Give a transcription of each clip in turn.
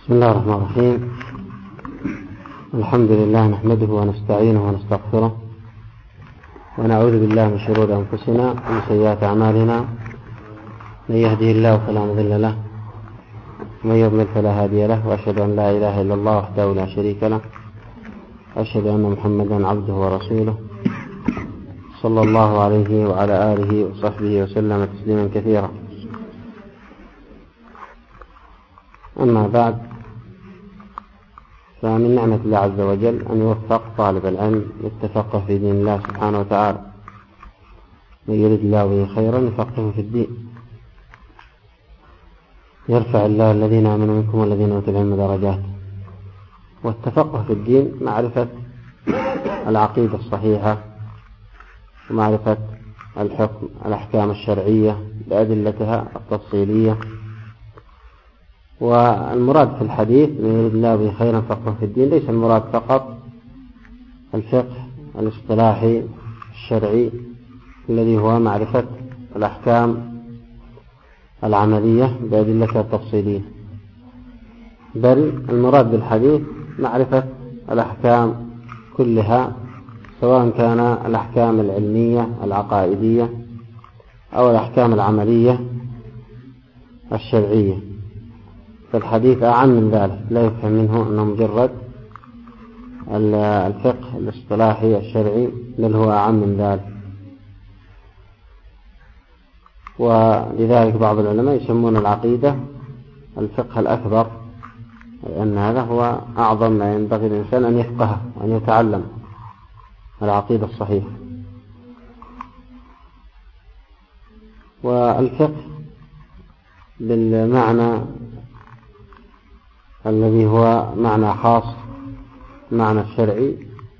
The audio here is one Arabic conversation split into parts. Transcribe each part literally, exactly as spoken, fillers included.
بسم الله الرحمن الرحيم. الحمد لله نحمده ونستعينه ونستغفره ونعوذ بالله من شرور أنفسنا ومن سيئات أعمالنا. من يهده الله فلا مضل له ومن يضلل فلا هادي له، وأشهد أن لا إله إلا الله وحده لا شريك له، وأشهد أن محمدا عبده ورسوله صلى الله عليه وعلى آله وصحبه وسلم تسليما كثيرا. أما بعد، فمن نعمة الله عز وجل أن يوفق طالب العلم للتفقه في دين الله سبحانه وتعالى. من يريد الله به خيرا يفقهه في الدين. يرفع الله الذين آمنوا منكم والذين أوتوا العلم درجات. والتفقه في الدين معرفة العقيدة الصحيحة ومعرفة الحكم الأحكام الشرعية بأدلتها التفصيلية. والمراد في الحديث من يريد الله به خيرا يفقهه في الدين ليس المراد فقط الفقه الاصطلاحي الشرعي الذي هو معرفة الأحكام العملية بأدلتها التفصيلية، بل المراد بالحديث معرفة الأحكام كلها، سواء كان الأحكام العلمية العقائدية أو الأحكام العملية الشرعية. فالحديث أعم من ذلك، لا يفهم منه أنه مجرد الفقه الاصطلاحي الشرعي، بل هو أعم من ذلك. ولذلك بعض العلماء يسمون العقيدة الفقه الأكبر، لأن هذا هو أعظم ما ينبغي للإنسان أن يفقهه وأن يتعلم العقيدة الصحيحة. والفقه بالمعنى الذي هو معنى خاص معنى الشرعي،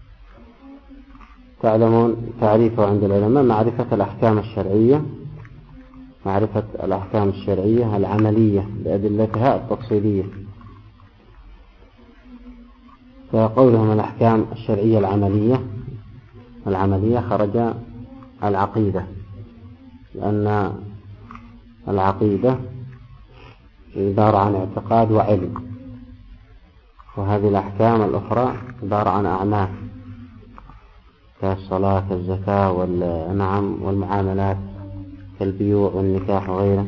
تعلمون تعريفه عند العلماء معرفة الأحكام الشرعية معرفة الأحكام الشرعية العملية بأدلتها التفصيلية. فقولهم الأحكام الشرعية العملية العملية خرج العقيدة، لأن العقيدة عبارة عن اعتقاد وعلم، وهذه الأحكام الأخرى عبارة عن أعمال كالصلاة كالزكاة والنعم والمعاملات كالبيوع والنكاح وغيره.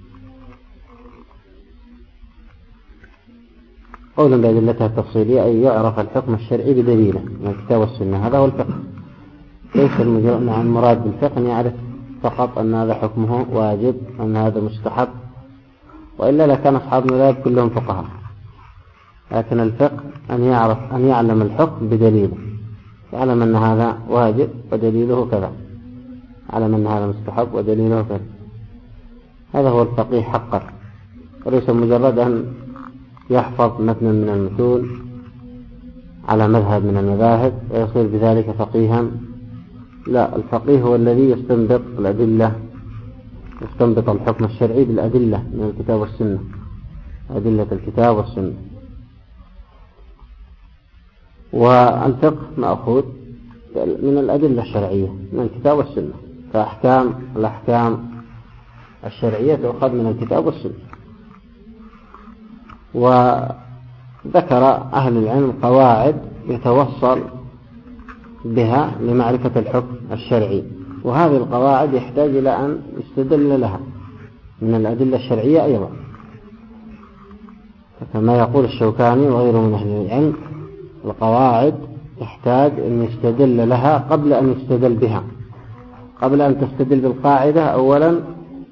قولا بأدلتها التفصيلية أي يعرف الحكم الشرعي بدليله من الكتاب والسنة. هذا هو الفقه. ليس المراد بالفقه أن يعرف فقط أن هذا حكمه واجب أن هذا مستحب، وإلا لكان أصحاب المذاهب كلهم فقهاء. لكن الفقه أن يعرف أن يعلم الحكم بدليله، يعلم أن هذا واجب ودليله كذا، يعلم أن هذا مستحب ودليله كذا. هذا هو الفقيه حقا، وليس مجرد أن يحفظ متنا من المتون على مذهب من المذاهب ويصير بذلك فقيها. لا، الفقيه هو الذي يستنبط الأدلة، يستنبط الحكم الشرعي بالأدلة من الكتاب والسنة، أدلة الكتاب والسنة. والفقه مأخوذ من الأدلة الشرعية من الكتاب والسنة، فأحكام الأحكام الشرعية تؤخذ من الكتاب والسنة. وذكر أهل العلم قواعد يتوصل بها لمعرفة الحكم الشرعي، وهذه القواعد يحتاج إلى أن يستدل لها من الأدلة الشرعية أيضا، كما يقول الشوكاني وغيره من أهل العلم: القواعد يحتاج أن يستدل لها قبل أن يستدل بها. قبل أن تستدل بالقاعدة أولا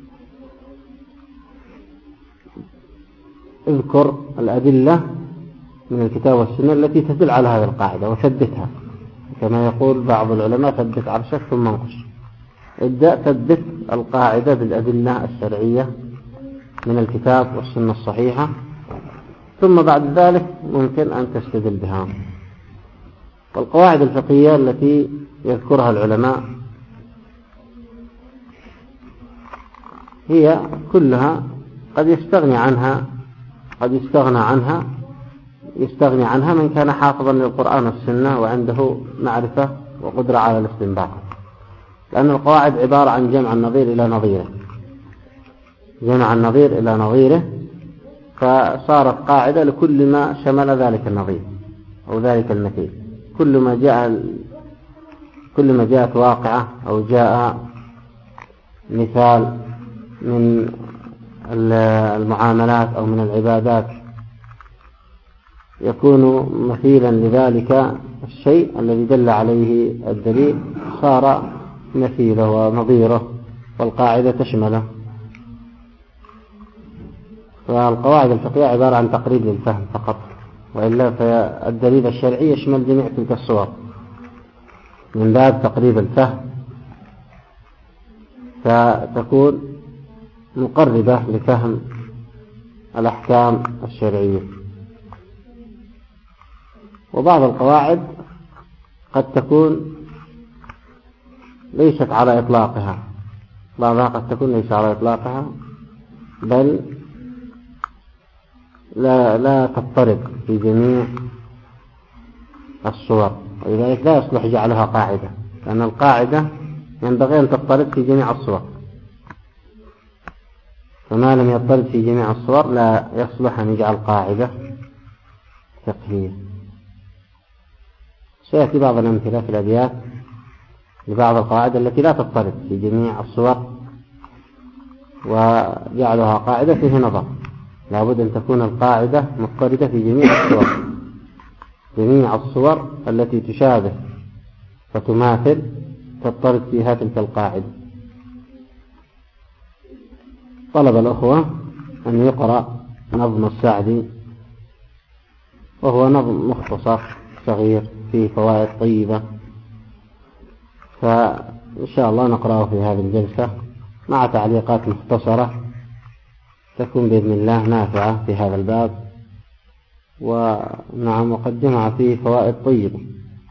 اذكر الأدلة من الكتاب والسنة التي تدل على هذه القاعدة وثبتها، كما يقول بعض العلماء: ثبت عرشك ثم انقش. ابدأ ثبت القاعدة بالأدلة الشرعية من الكتاب والسنة الصحيحة، ثم بعد ذلك ممكن أن تستدل بها. والقواعد الفقهية التي يذكرها العلماء هي كلها قد يستغني عنها قد يستغنى عنها يستغني عنها من كان حافظا للقرآن والسنة وعنده معرفة وقدرة على الاستنباط، لأن القواعد عبارة عن جمع النظير إلى نظيره جمع النظير إلى نظيره فصارت قاعدة لكل ما شمل ذلك النظير أو ذلك المثيل. كل ما جاء كل ما جاءت واقعة أو جاء مثال من المعاملات أو من العبادات يكون مثيلا لذلك الشيء الذي دل عليه الدليل صار مثيله ونظيره والقاعدة تشمله. فالقواعد الفقهية عبارة عن تقريب للفهم فقط، وإلا فالدليل الشرعي يشمل جميع تلك الصور من باب تقريب الفهم، فتكون مقربة لفهم الأحكام الشرعية. وبعض القواعد قد تكون ليست على إطلاقها، بعضها قد تكون ليس على إطلاقها بل لا, لا تضطرب في جميع الصور، ولذلك لا يصلح جعلها قاعدة، لأن القاعدة ينبغي أن تضطرب في جميع الصور، فما لم يضطرب في جميع الصور لا يصلح أن يجعل قاعدة فقهية. سيأتي بعض الأمثلة في الأبيات لبعض القواعد التي لا تضطرب في جميع الصور، وجعلها قاعدة فيه نظر، لابد أن تكون القاعدة مضطردة في جميع الصور، جميع الصور التي تشابه فتماثل تضطرد فيها تلك القاعدة. طلب الأخوة أن يقرأ نظم السعدي، وهو نظم مختصر صغير فيه فوائد طيبة، فإن شاء الله نقرأه في هذه الجلسة مع تعليقات مختصرة تكون بإذن الله نافعة في هذا الباب، ونعم مقدمها فيه فوائد طيبة.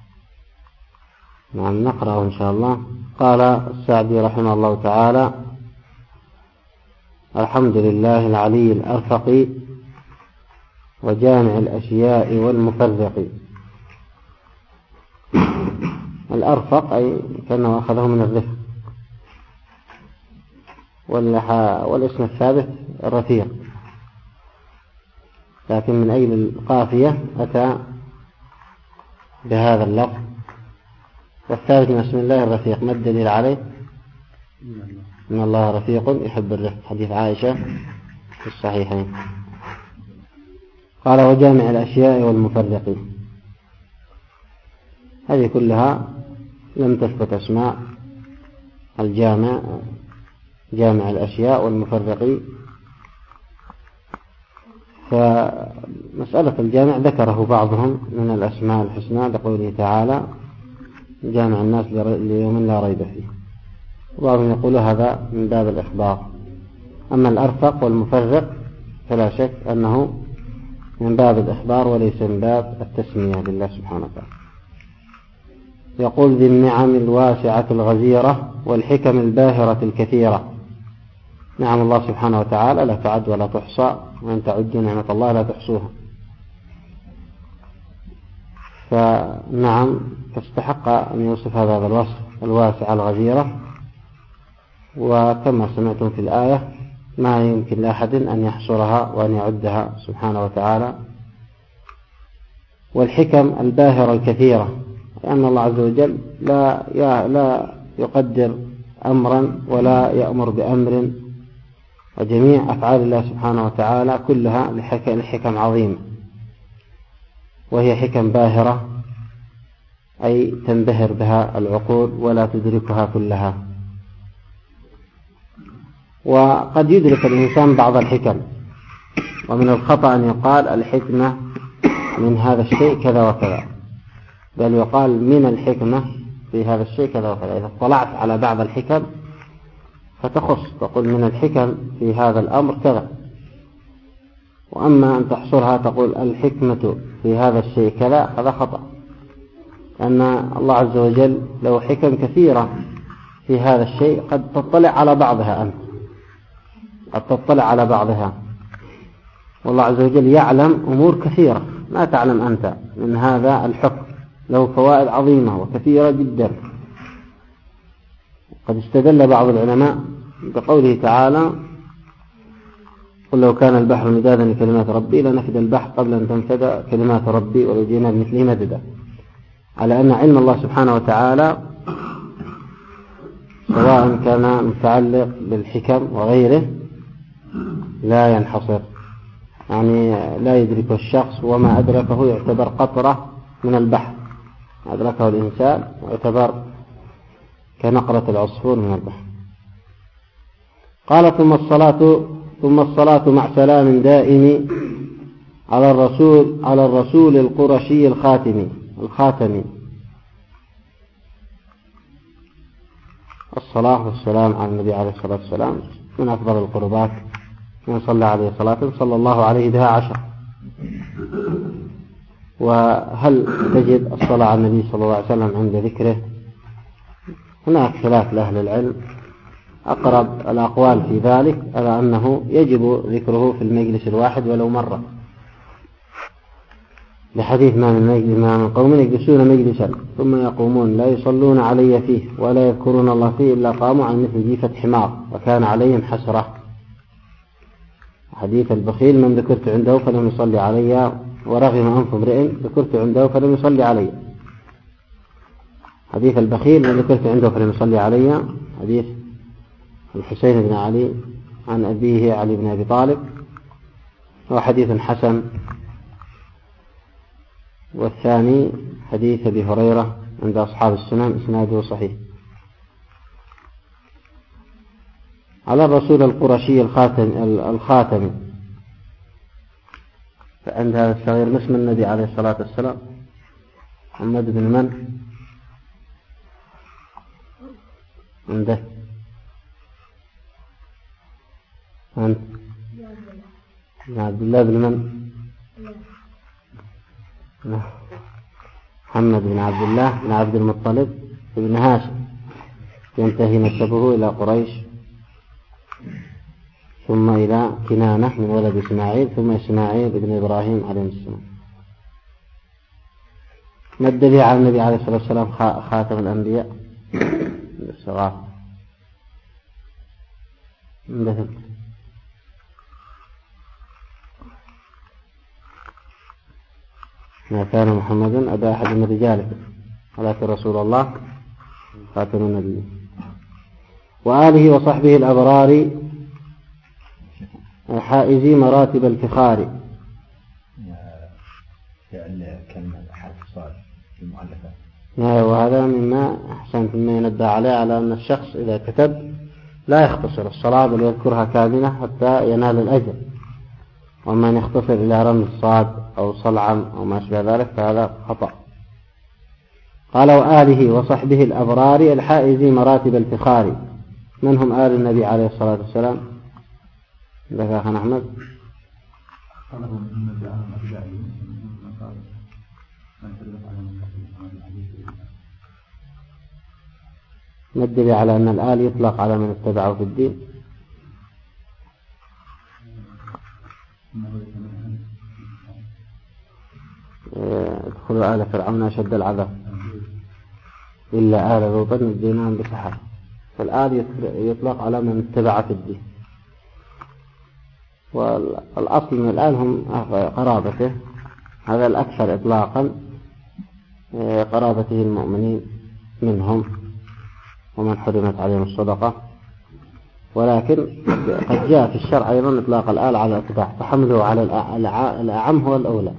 نعم نقرأه إن شاء الله. قال السعدي رحمه الله تعالى: الحمد لله العلي الأرفق وجامع الأشياء والمفرق. الأرفق أي كأنه أخذه من الرفق، والاسم الثابت الرفيق، لكن من أجل القافية أتى بهذا اللفظ. والثالث من اسم الله الرفيق، ما الدليل عليه؟ إن الله رفيق يحب الرفق، حديث عائشة في الصحيحين. قال: وجامع الأشياء والمفرق. هذه كلها لم تثبت أسماء الجامع، جامع الأشياء والمفرق. فمسألة الجامع ذكره بعضهم من الأسماء الحسنى لقوله تعالى: جامع الناس ليوم لا ريب فيه، وبعضهم يقول هذا من باب الإخبار. أما الأرفق والمفرق فلا شك أنه من باب الإخبار وليس من باب التسمية لله سبحانه وتعالى. يقول: ذي النعم الواسعة الغزيرة والحكم الباهرة الكثيرة. نعم الله سبحانه وتعالى لا تعد ولا تحصى، وأن تعدوا نعمة الله لا تحصوها. فنعم تستحق أن يوصف هذا الوصف الواسعة الغزيرة، وكما سمعتم في الآية ما يمكن لأحد أن يحصرها وأن يعدها سبحانه وتعالى. والحكم الباهرة الكثيرة، لأن الله عز وجل لا لا يقدر أمرا ولا يأمر بأمر، وجميع أفعال الله سبحانه وتعالى كلها لحكم عظيم، وهي حكم باهرة أي تنبهر بها العقول ولا تدركها كلها. وقد يدرك الإنسان بعض الحكم، ومن الخطأ أن يقال الحكمة من هذا الشيء كذا وكذا، بل يقال من الحكمة في هذا الشيء كذا وكذا. إذا اطلعت على بعض الحكم فتخص تقول من الحكم في هذا الأمر كذا، وأما أن تحصرها تقول الحكمة في هذا الشيء كذا، هذا خطأ، لأن الله عز وجل له حكم كثيرة في هذا الشيء قد تطلع على بعضها أنت، قد تطلع على بعضها، والله عز وجل يعلم أمور كثيرة ما تعلم أنت من هذا الحكم، له فوائد عظيمة وكثيرة جدا. قد استدل بعض العلماء بقوله تعالى: قل لو كان البحر مدادا لكلمات ربي لنفد البحر قبل أن تنفد كلمات ربي ولو جئنا بمثله مددا، على أن علم الله سبحانه وتعالى سواء كان متعلق بالحكم وغيره لا ينحصر، يعني لا يدركه الشخص، وما أدركه يعتبر قطرة من البحر، أدركه الإنسان يعتبر كنقرة العصفور من البحر. قال ثم الصلاة ثم الصلاة مع سلام دائم على الرسول على الرسول القرشي الخاتم الخاتم الصلاة والسلام على النبي عليه الصلاة والسلام من أفضل القربات، من صلى عليه صلاة صلى الله عليه بها عشر. وهل تجد الصلاة على النبي صلى الله عليه وسلم عند ذكره؟ هناك خلاف لأهل العلم، أقرب الأقوال في ذلك على أنه يجب ذكره في المجلس الواحد ولو مرة، لحديث ما من ما من قوم يجلسون مجلسا ثم يقومون لا يصلون علي فيه ولا يذكرون الله فيه إلا قاموا عن مثل جيفة حمار وكان عليهم حسرة. حديث البخيل من ذكرت عنده فلم يصلي علي ورغم أنف امرئ ذكرت عنده فلم يصلي علي. حديث البخيل من ذكرت عنده فلم يصلي علي حديث الحسين بن علي عن أبيه علي بن أبي طالب، هو حديث حسن. والثاني حديث أبي هريرة عند أصحاب السنن إسناده صحيح. على الرسول القرشي الخاتم الخاتم فعند هذا الصغير ما اسم النبي عليه الصلاة والسلام؟ محمد بن من؟ عنده أنت عبد الله بن من؟ محمد بن عبد الله بن عبد المطلب بن هاشم، ينتهي نسبه إلى قريش ثم إلى كنانة من ولد إسماعيل ثم إسماعيل بن إبراهيم عليه السلام. ما الدليل على النبي عليه الصلاة والسلام خاتم الأنبياء؟ الصغار مثل ما كان محمد أبا أحد من رجاله ولكن رسول الله خاتم النبي. وآله وصحبه الأبرار حائزي مراتب الفخار. كلمة حرف صاد المؤلفة. وهذا مما أحسنت مما ينبه عليه على أن الشخص إذا كتب لا يختصر الصلاة بل يذكرها كاملة حتى ينال الأجر، ومن يختصر إلى رمز صاد أو صلعم أو ما أشبه ذلك فهذا خطأ. قال وآله وصحبه الأبرار الحائزي مراتب الفخار. من هم آل النبي عليه الصلاة والسلام؟ لك أخنا أحمد. ندل على أن الآل يطلق على من اتبعه في الدين. ادخلوا آل فرعون أشد العذاب إلا آل لوط نجيناهم بسحر. فالآل يطلق على من اتبع في الدين، والأصل من الآل هم قرابته، هذا الأكثر إطلاقا، قرابته المؤمنين منهم ومن حرمت عليهم الصدقة. ولكن قد جاء في الشرع أيضا إطلاق الآل على الأتباع، فحمله على الأعم هو الأولى.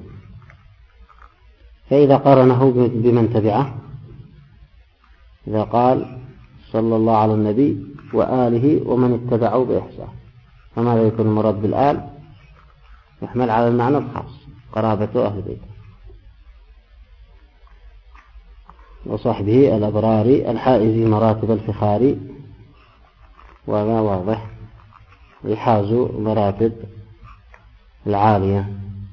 فإذا قارنه بمن تبعه، إذا قال صلى الله على النبي وآله ومن اتبعه بإحسان، فماذا يكون المراد بالآل؟ يحمل على المعنى الخاص قرابة أهل بيته. وصحبه الأبرار الحائز مراتب الفخار، وما واضح يحاز مراتب العالية.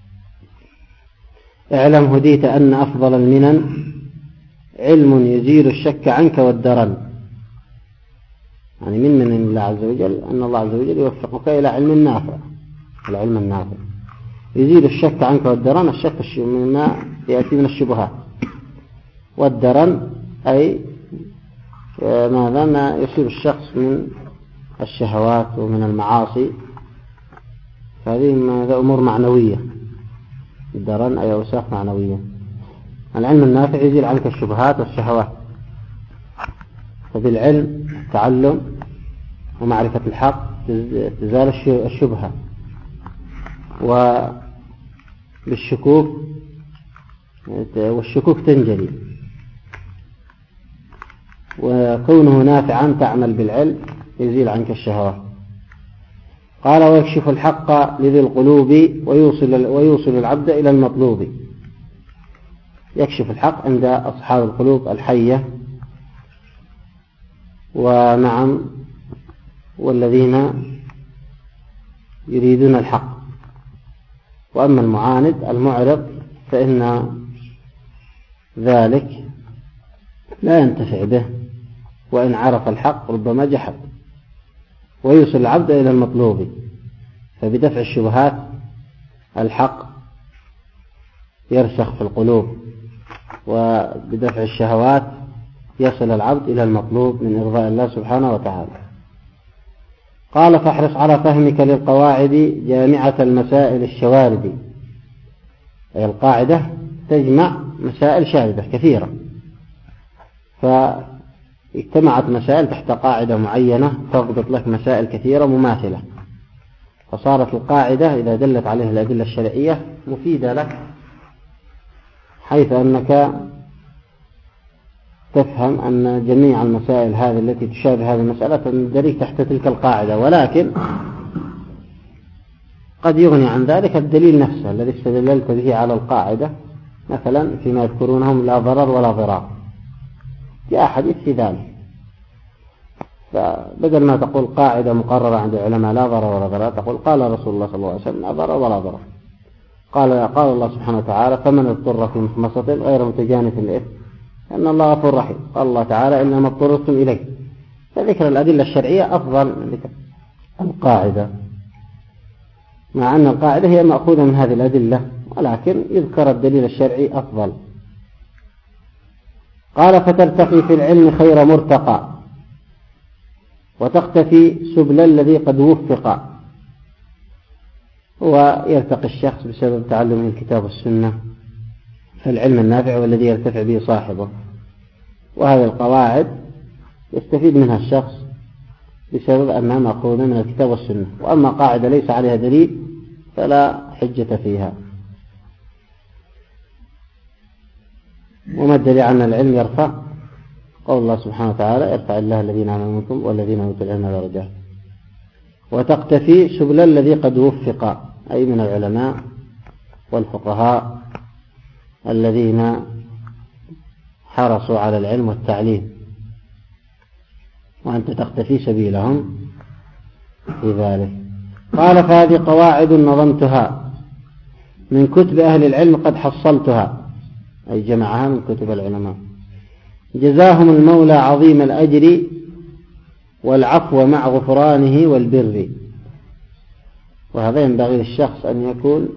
اعلم هديت أن أفضل المنن علم يزيل الشك عنك والدرن. يعني من من الله عز وجل أن الله عز وجل يوفقك إلى علم نافع، العلم النافع يزيل الشك عنك والدرن. الشك مما يأتي من الشبهات، والدرن أي ماذا ما يصيب الشخص من الشهوات ومن المعاصي هذه أمور معنوية، الدرن أي أوساخ معنوية. العلم النافع يزيل عنك الشبهات والشهوات، فبالعلم التعلم ومعرفة الحق تزال الشبهة، وبالشكوك والشكوك تنجلي، وكونه نافعا تعمل بالعلم يزيل عنك الشهوات. قال ويكشف الحق لذي القلوب ويوصل, ويوصل العبد إلى المطلوب. يكشف الحق عند أصحاب القلوب الحية، ونعم والذين يريدون الحق. وأما المعاند المعرض فإن ذلك لا ينتفع به، وإن عرف الحق ربما جحد. ويوصل العبد إلى المطلوب، فبدفع الشبهات الحق يرسخ في القلوب، وبدفع الشهوات يصل العبد إلى المطلوب من إرضاء الله سبحانه وتعالى. قال فاحرص على فهمك للقواعد جامعة المسائل الشوارد. أي القاعدة تجمع مسائل شاردة كثيرة، فاجتمعت مسائل تحت قاعدة معينة تضبط لك مسائل كثيرة مماثلة، فصارت القاعدة إذا دلت عليها الأدلة الشرعية مفيدة لك، حيث أنك تفهم أن جميع المسائل هذه التي تشابه هذه المسألة تندرج تحت تلك القاعدة. ولكن قد يغني عن ذلك الدليل نفسه الذي استدللت به على القاعدة، مثلا فيما يذكرونهم لا ضرر ولا ضرار، جاء حديث في ذلك، فبدل ما تقول قاعدة مقررة عند العلماء لا ضرر ولا ضرار، تقول قال رسول الله صلى الله عليه وسلم لا ضرر ولا ضرار. قال قال الله سبحانه وتعالى فمن اضطر في مخمصة غير متجانف للإثم أن الله غفور رحيم. قال الله تعالى إنما اضطررتم إليه. فذكر الأدلة الشرعية أفضل من ذكر القاعدة، مع أن القاعدة هي مأخوذة من هذه الأدلة، ولكن يذكر الدليل الشرعي أفضل. قال فترتقي في العلم خير مرتقى، وتختفي سبل الذي قد وفق. ويرتقي الشخص بسبب تعلم الكتاب والسنة، فالعلم النافع والذي يرتفع به صاحبه. وهذه القواعد يستفيد منها الشخص بسبب أنها مأخوذة من الكتاب والسنة. وأما قاعدة ليس عليها دليل فلا حجة فيها. وما الدليل أن العلم يرفع؟ قول الله سبحانه وتعالى يرفع الله الذين آمنوا منكم والذين أوتوا العلم درجات. وتقتفي سبل الذي قد وفق، أي من العلماء والفقهاء الذين حرصوا على العلم والتعليم، وأنت تقتفي سبيلهم في ذلك. قال فهذه قواعد نظمتها من كتب أهل العلم قد حصلتها، أي جمعها من كتب العلماء. جزاهم المولى عظيم الأجر والعفو مع غفرانه والبر. وهذا ينبغي للشخص أن يكون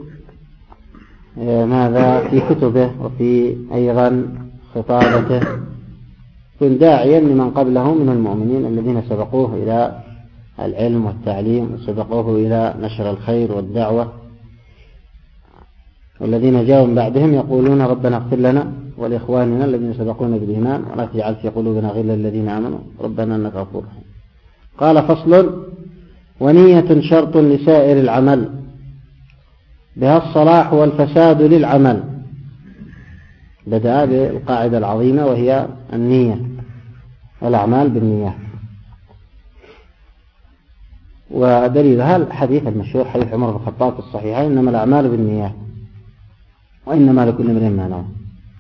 ماذا في كتبه وفي أيضا خطابته يكون داعيا لمن قبله من المؤمنين الذين سبقوه إلى العلم والتعليم وسبقوه إلى نشر الخير والدعوة، والذين جاءوا من بعدهم يقولون ربنا اغفر لنا ولإخواننا الذين سبقونا بالإيمان ولا تجعل في قلوبنا غلا للذين آمنوا ربنا إنك غفور رحيم. قال فصل ونية شرط لسائر العمل بها الصلاح والفساد للعمل. بدأ بالقاعدة العظيمة وهي النية، الأعمال بالنيات. ودليلها الحديث المشهور حديث عمر بن الخطاب في الصحيحين إنما الأعمال بالنيات وإنما لكل امرئ ما نوى.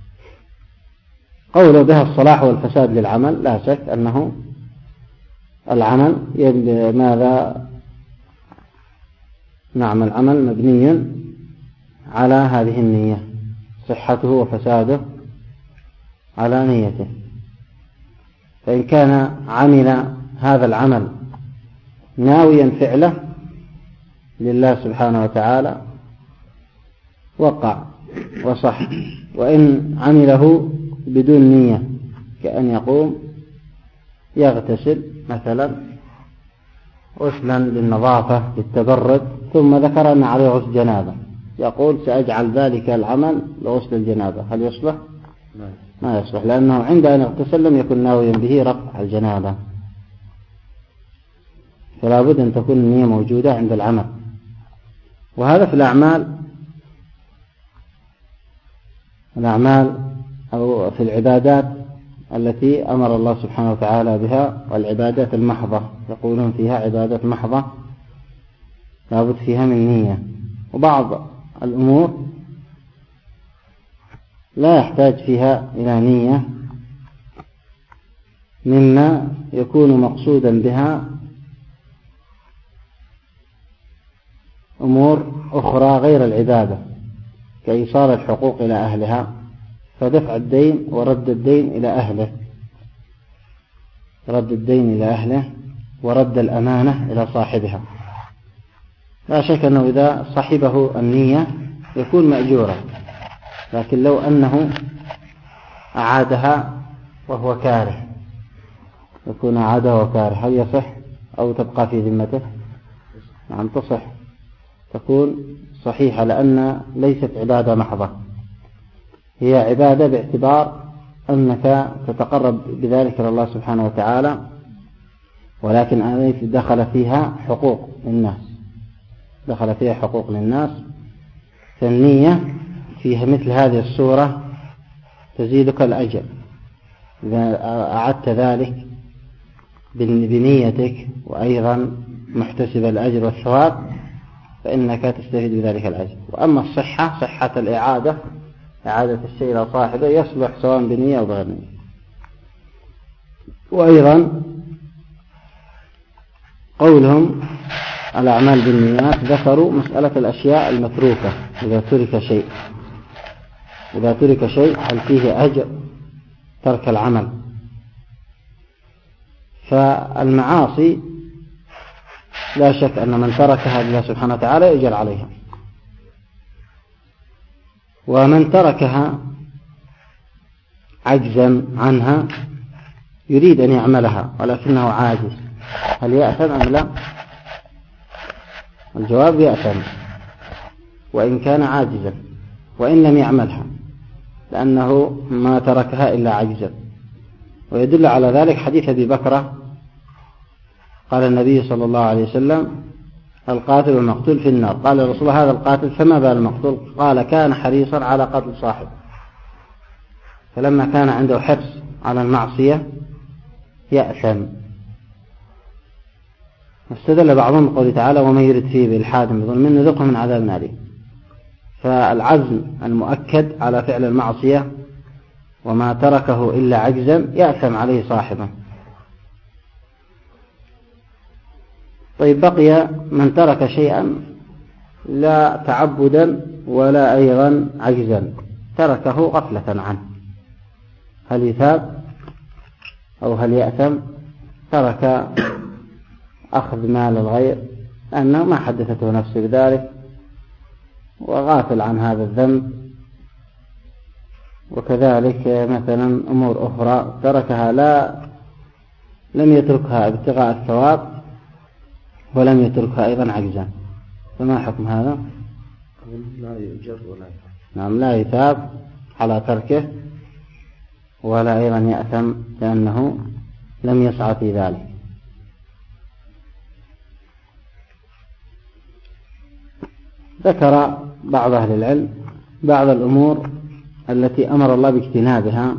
قوله بها الصلاح والفساد للعمل لا شك أنه العمل ماذا نعم العمل مبني على هذه النية، صحته وفساده على نيته. فإن كان عمل هذا العمل ناويا فعله لله سبحانه وتعالى وقع وصح، وإن عمله بدون نية كأن يقوم يغتسل مثلا غسلا للنظافة للتبرد ثم ذكر أن عليه غسل جنابة، يقول سأجعل ذلك العمل لغسل الجنابة، هل يصلح؟ ما يصلح، لأنه عند أن اغتسل لم يكن ناويا به رفع الجنابة، فلا بد أن تكون النية موجودة عند العمل. وهذا في الأعمال الأعمال أو في العبادات التي أمر الله سبحانه وتعالى بها، والعبادات المحضة يقولون فيها عبادات محضة لا بد فيها من نية. وبعض الأمور لا يحتاج فيها إلى نية، مما يكون مقصودا بها أمور أخرى غير العبادة، كإيصال الحقوق إلى أهلها، فدفع الدين ورد الدين إلى أهله، رد الدين إلى أهله ورد الأمانة إلى صاحبها. لا شك أنه إذا صاحبه النية يكون مأجورا، لكن لو أنه أعادها وهو كاره يكون أعادها وكاره، هل يصح أو تبقى في ذمته؟ نعم تصح، تكون صحيحة، لأن ليست عبادة محضة، هي عبادة باعتبار أنك تتقرب بذلك إلى الله سبحانه وتعالى، ولكن دخل فيها حقوق للناس دخل فيها حقوق للناس فالنية فيها مثل هذه الصورة تزيدك الأجر إذا أعدت ذلك بنيتك، وأيضا محتسب الأجر والثواب، فإنك تستفيد بذلك الأجر. وأما الصحة، صحة الإعادة، إعادة الشيء إلى صاحبه، يصلح سواء بنية أو بغير نية. وأيضا قولهم الأعمال بالنيات ذكروا مسألة الأشياء المتروكة، إذا ترك شيء إذا ترك شيء هل فيه أجر ترك العمل؟ فالمعاصي لا شك أن من تركها لله سبحانه وتعالى يؤجر عليها، ومن تركها عجزا عنها يريد أن يعملها ولكنه عاجز، هل يأثم أم لا؟ الجواب يأثم وإن كان عاجزا وإن لم يعملها، لأنه ما تركها إلا عجزا. ويدل على ذلك حديث أبي بكرة قال النبي صلى الله عليه وسلم القاتل والمقتول في النار. قال الرسول الله هذا القاتل فما بال المقتول؟ قال كان حريصا على قتل صاحبه، فلما كان عنده حرص على المعصية يأثم. واستدل بعضهم بقوله تعالى ومن يرد فيه بإلحاد بظلم نذقه من عذاب أليم. فالعزم المؤكد على فعل المعصية وما تركه إلا عجزا يأثم عليه صاحبه. طيب بقي من ترك شيئا لا تعبدا ولا أيضا عجزا، تركه غفلة عنه، هل يثاب أو هل يأثم؟ ترك أخذ مال الغير لأنه ما حدثته نفسه بذلك وغافل عن هذا الذنب، وكذلك مثلا أمور أخرى تركها لا لم يتركها ابتغاء الثواب ولم يتركها أيضا عجزا، فما حكم هذا؟ لا يؤجر ولا يثاب. نعم لا يثاب على تركه ولا أيضا يأثم لأنه لم يسعى في ذلك. ذكر بعض أهل العلم بعض الأمور التي أمر الله باجتنابها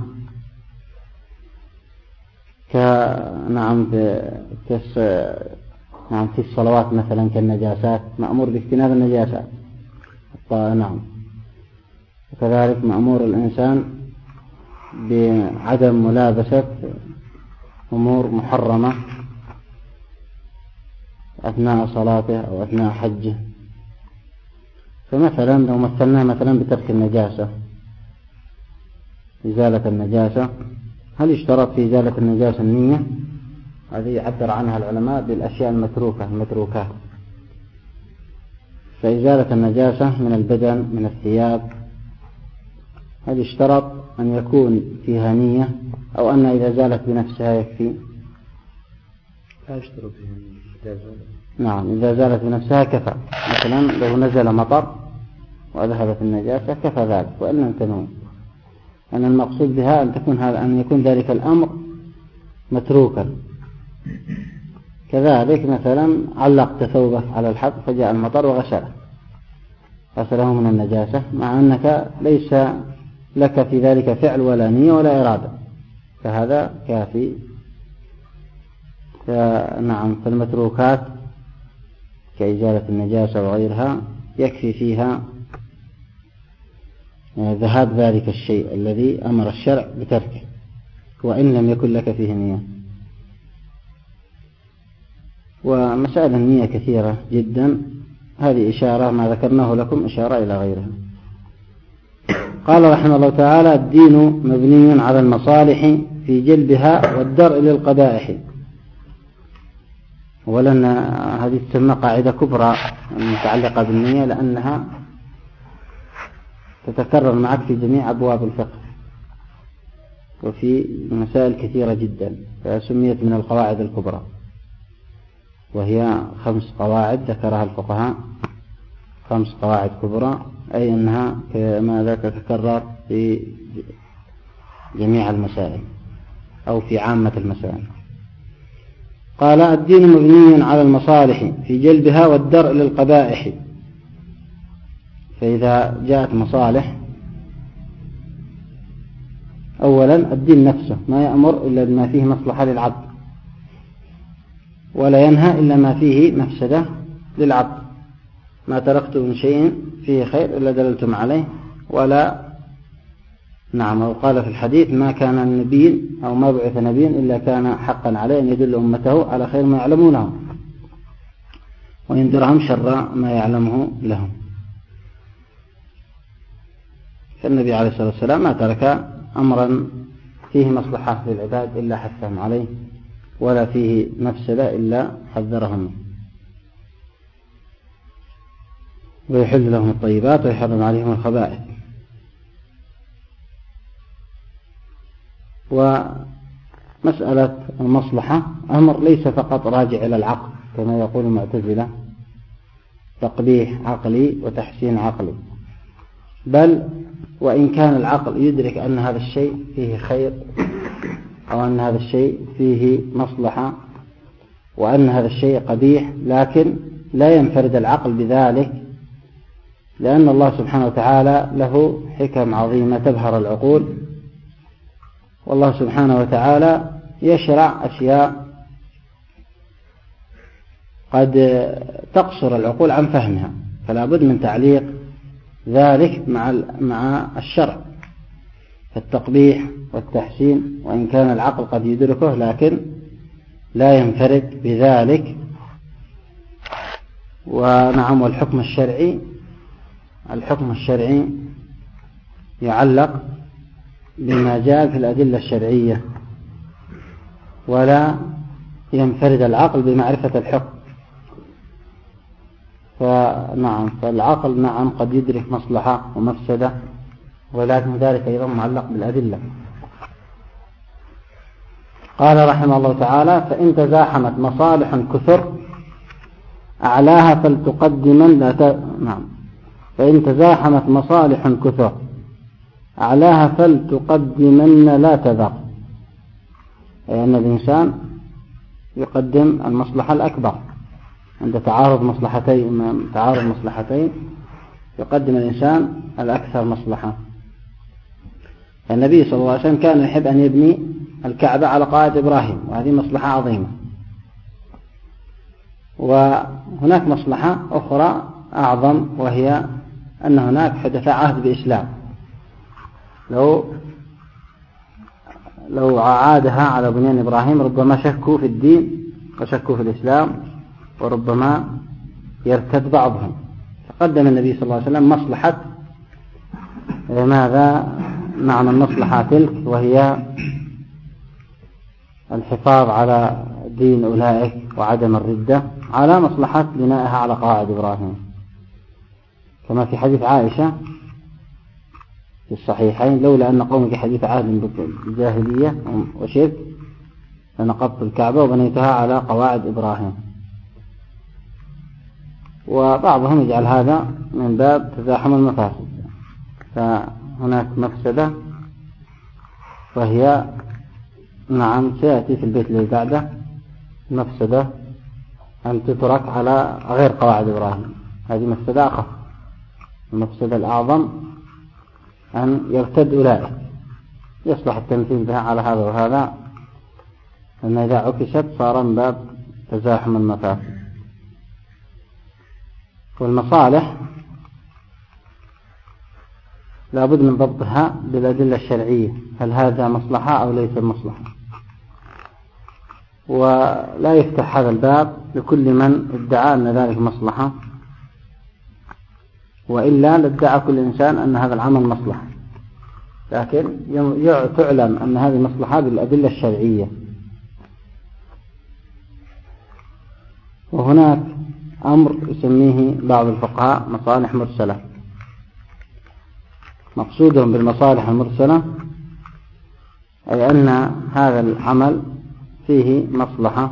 كنعم كس نعم في الصلوات مثلا كالنجاسات مأمور باجتناب النجاسات، نعم. وكذلك مأمور الإنسان بعدم ملابسة أمور محرمة أثناء صلاته أو أثناء حجه. فمثلا لو مثلنا مثلا بترك النجاسة، إزالة النجاسة، هل يشترط في إزالة النجاسة النية؟ هذه يعبر عنها العلماء بالأشياء المتروكة المتروكات. فإزالة النجاسة من البدن من الثياب هل يشترط أن يكون فيها نية أو أن إذا زالت بنفسها يكفي؟ لا يشترط فيها نية. نعم إذا زالت بنفسها كفى. مثلا لو نزل مطر وذهبت النجاسة كفى ذلك وإن لم تنوي. أن المقصود بها أن تكون هذا أن يكون ذلك الأمر متروكا. كذلك مثلا علقت ثوبك على الحبل فجاء المطر وغسله غسله من النجاسة مع أنك ليس لك في ذلك فعل ولا نية ولا إرادة، فهذا كافي. نعم فالمتروكات كإزالة النجاسة وغيرها يكفي فيها ذهاب ذلك الشيء الذي أمر الشرع بتركه وإن لم يكن لك فيه نية. ومسائل النية كثيرة جدا، هذه إشارة ما ذكرناه لكم إشارة إلى غيرها. قال رحمه الله تعالى: الدين مبني على المصالح في جلبها والدرء للقبائح. ولأن هذه تسمى قاعدة كبرى متعلقة بالنية لأنها تتكرر معك في جميع أبواب الفقه وفي مسائل كثيرة جدا، فسميت من القواعد الكبرى، وهي خمس قواعد ذكرها الفقهاء، خمس قواعد كبرى، أي أنها كما تتكرر في جميع المسائل أو في عامة المسائل. قال: الدين مبني على المصالح في جلبها والدرء للقبائح. فإذا جاءت مصالح، أولا الدين نفسه ما يأمر إلا بما فيه مصلحة للعبد، ولا ينهى إلا ما فيه مفسدة للعبد. ما تركت من شيء فيه خير إلا دللتم عليه، ولا نعم أو قال في الحديث: ما كان النبي أو ما بعث نبي إلا كان حقا عليه أن يدل أمته على خير ما يعلمونه وينذرهم شر ما يعلمه لهم. فالنبي عليه الصلاة والسلام ما ترك أمرا فيه مصلحة للعباد إلا حثهم عليه، ولا فيه مفسدة إلا حذرهم، ويحل لهم الطيبات ويحرم عليهم الخبائث. ومسألة المصلحة أمر ليس فقط راجع إلى العقل كما يقول المعتزلة، تقبيح عقلي وتحسين عقلي، بل وإن كان العقل يدرك أن هذا الشيء فيه خير أو أن هذا الشيء فيه مصلحة وأن هذا الشيء قبيح، لكن لا ينفرد العقل بذلك، لأن الله سبحانه وتعالى له حكم عظيمة تبهر العقول. والله سبحانه وتعالى يشرع أشياء قد تقصر العقول عن فهمها، فلا بد من تعليق ذلك مع مع الشرع. فالتقبيح والتحسين وإن كان العقل قد يدركه لكن لا ينفرد بذلك. ونعم والحكم الشرعي الحكم الشرعي يعلق بما جاء في الأدلة الشرعية، ولا ينفرد العقل بمعرفة الحكم. فنعم فالعقل نعم قد يدرك مصلحة ومفسدة، ولكن ذلك أيضا معلق بالأدلة. قال رحمه الله تعالى: فإن تزاحمت مصالح كثر أعلاها فلتقدمن لا ت... نعم فإن تزاحمت مصالح كثر أعلاها فلتقدمن لا تذر، أي أن الإنسان يقدم المصلحة الأكبر عند تعارض مصلحتين تعارض مصلحتين يقدم الإنسان الأكثر مصلحة. النبي صلى الله عليه وسلم كان يحب أن يبني الكعبة على قواعد إبراهيم، وهذه مصلحة عظيمة. وهناك مصلحة أخرى أعظم، وهي أن هناك حدث عهد بإسلام، لو لو عادها على بنيان إبراهيم ربما شكوا في الدين وشكوا في الإسلام، وربما يرتد بعضهم. فقدم النبي صلى الله عليه وسلم مصلحة ماذا معنى المصلحة تلك، وهي الحفاظ على دين أولئك وعدم الردة، على مصلحة بنائها على قواعد إبراهيم، كما في حديث عائشة في الصحيحين: لولا أن قومك حديث عهد بالجاهلية وشرك لنقضت الكعبة وبنيتها على قواعد إبراهيم. وبعضهم يجعل هذا من باب تزاحم المفاسد. فهناك مفسدة وهي نعم سيأتي في البيت اللي بعده مفسدة أن تترك على غير قواعد إبراهيم، هذه مفسدة أخف. المفسدة الأعظم أن يرتد أولئك، يصلح التمثيل بها على هذا وهذا، أن إذا عكست صار من باب تزاحم المفاسد. والمصالح لابد من ضبطها بالأدلة الشرعية، هل هذا مصلحة أو ليس مصلحة. ولا يفتح هذا الباب لكل من ادعى أن ذلك مصلحة، وإلا لادعى كل إنسان أن هذا العمل مصلحة، لكن تعلم أن هذه مصلحة بالأدلة الشرعية. وهناك أمر يسميه بعض الفقهاء مصالح مرسلة. مقصودهم بالمصالح المرسلة أي أن هذا العمل فيه مصلحة،